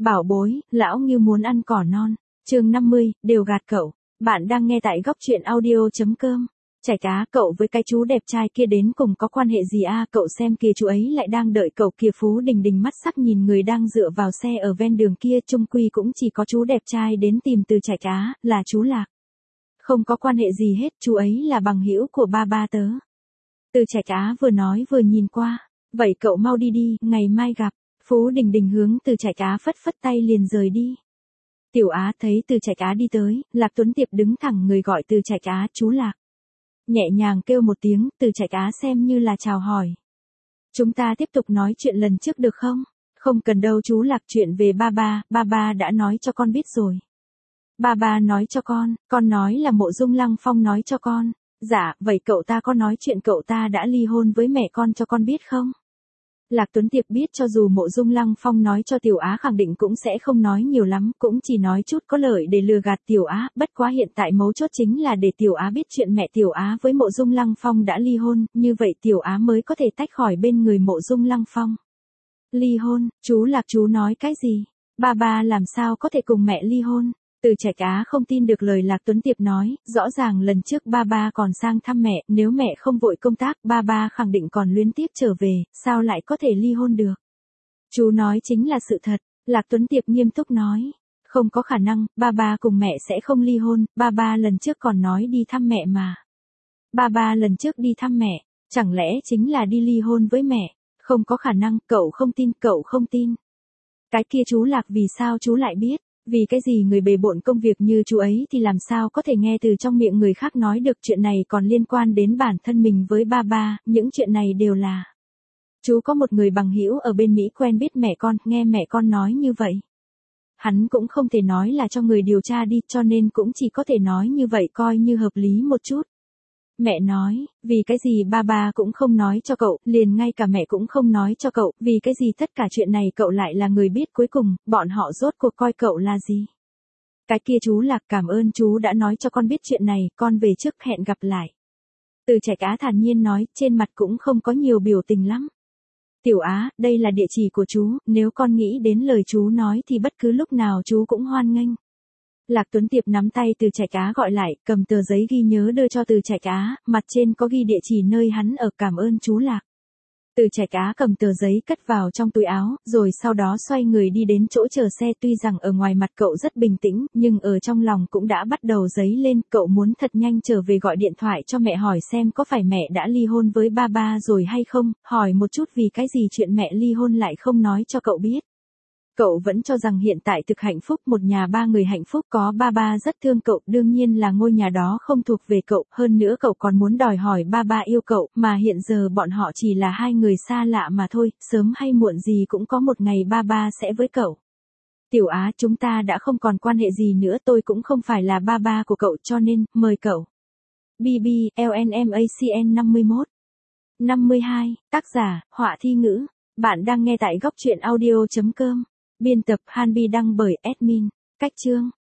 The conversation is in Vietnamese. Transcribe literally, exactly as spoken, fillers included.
Bảo bối, lão Ngưu muốn ăn cỏ non. Chương năm mươi, đều gạt cậu. Bạn đang nghe tại góc truyện audio.com. Chải cá, cậu với cái chú đẹp trai kia đến cùng có quan hệ gì a? À, cậu xem kìa, chú ấy lại đang đợi cậu kìa. Phú Đình Đình mắt sắc nhìn người đang dựa vào xe ở ven đường kia, chung quy cũng chỉ có chú đẹp trai đến tìm Từ Chải cá, là chú Lạc. Không có quan hệ gì hết, chú ấy là bằng hữu của ba ba tớ. Từ Chải cá vừa nói vừa nhìn qua. Vậy cậu mau đi đi, ngày mai gặp. Phú Đình Đình hướng Từ Chải cá phất phất tay liền rời đi. Tiểu Á thấy Từ Chải cá đi tới, Lạc Tuấn Tiệp đứng thẳng người gọi Từ Chải cá, chú Lạc. Nhẹ nhàng kêu một tiếng, Từ Chải cá xem như là chào hỏi. Chúng ta tiếp tục nói chuyện lần trước được không? Không cần đâu chú Lạc, chuyện về ba ba, ba ba đã nói cho con biết rồi. Ba ba nói cho con, con nói là Mộ Dung Lăng Phong nói cho con. Dạ, vậy cậu ta có nói chuyện cậu ta đã ly hôn với mẹ con cho con biết không? Lạc Tuấn Tiệp biết cho dù Mộ Dung Lăng Phong nói cho Tiểu Á khẳng định cũng sẽ không nói nhiều lắm, cũng chỉ nói chút có lợi để lừa gạt Tiểu Á, bất quá hiện tại mấu chốt chính là để Tiểu Á biết chuyện mẹ Tiểu Á với Mộ Dung Lăng Phong đã ly hôn, như vậy Tiểu Á mới có thể tách khỏi bên người Mộ Dung Lăng Phong. Ly hôn, chú Lạc chú nói cái gì? Ba ba làm sao có thể cùng mẹ ly hôn? Từ Chải cá không tin được lời Lạc Tuấn Tiệp nói, rõ ràng lần trước ba ba còn sang thăm mẹ, nếu mẹ không vội công tác, ba ba khẳng định còn luyến tiếc trở về, sao lại có thể ly hôn được? Chú nói chính là sự thật, Lạc Tuấn Tiệp nghiêm túc nói. Không có khả năng, ba ba cùng mẹ sẽ không ly hôn, ba ba lần trước còn nói đi thăm mẹ mà. Ba ba lần trước đi thăm mẹ, chẳng lẽ chính là đi ly hôn với mẹ? Không có khả năng, cậu không tin, cậu không tin. Cái kia chú Lạc vì sao chú lại biết? Vì cái gì người bề bộn công việc như chú ấy thì làm sao có thể nghe từ trong miệng người khác nói được, chuyện này còn liên quan đến bản thân mình với ba ba, những chuyện này đều là. Chú có một người bằng hữu ở bên Mỹ quen biết mẹ con, nghe mẹ con nói như vậy. Hắn cũng không thể nói là cho người điều tra đi, cho nên cũng chỉ có thể nói như vậy coi như hợp lý một chút. Mẹ nói, vì cái gì ba ba cũng không nói cho cậu, liền ngay cả mẹ cũng không nói cho cậu, vì cái gì tất cả chuyện này cậu lại là người biết cuối cùng, bọn họ rốt cuộc coi cậu là gì? Cái kia chú Lạc, cảm ơn chú đã nói cho con biết chuyện này, con về trước, hẹn gặp lại. Từ Chải cá thản nhiên nói, trên mặt cũng không có nhiều biểu tình lắm. Tiểu Á, đây là địa chỉ của chú, nếu con nghĩ đến lời chú nói thì bất cứ lúc nào chú cũng hoan nghênh. Lạc Tuấn Tiệp nắm tay Từ Chải cá gọi lại, cầm tờ giấy ghi nhớ đưa cho Từ Chải cá, mặt trên có ghi địa chỉ nơi hắn ở, cảm ơn chú Lạc. Từ Chải cá cầm tờ giấy cất vào trong túi áo, rồi sau đó xoay người đi đến chỗ chờ xe, tuy rằng ở ngoài mặt cậu rất bình tĩnh, nhưng ở trong lòng cũng đã bắt đầu dấy lên, cậu muốn thật nhanh trở về gọi điện thoại cho mẹ hỏi xem có phải mẹ đã ly hôn với ba ba rồi hay không, hỏi một chút vì cái gì chuyện mẹ ly hôn lại không nói cho cậu biết. Cậu vẫn cho rằng hiện tại thực hạnh phúc, một nhà ba người hạnh phúc, có ba ba rất thương cậu, đương nhiên là ngôi nhà đó không thuộc về cậu, hơn nữa cậu còn muốn đòi hỏi ba ba yêu cậu, mà hiện giờ bọn họ chỉ là hai người xa lạ mà thôi, sớm hay muộn gì cũng có một ngày ba ba sẽ với cậu. Tiểu Á, chúng ta đã không còn quan hệ gì nữa, tôi cũng không phải là ba ba của cậu, cho nên, mời cậu. bê bê, lờ en em a xê en năm mươi mốt. năm mươi hai, tác giả, Họa Thi Ngữ. Bạn đang nghe tại góc truyện audio.com. Biên tập Han Bi, đăng bởi admin. Cách chương.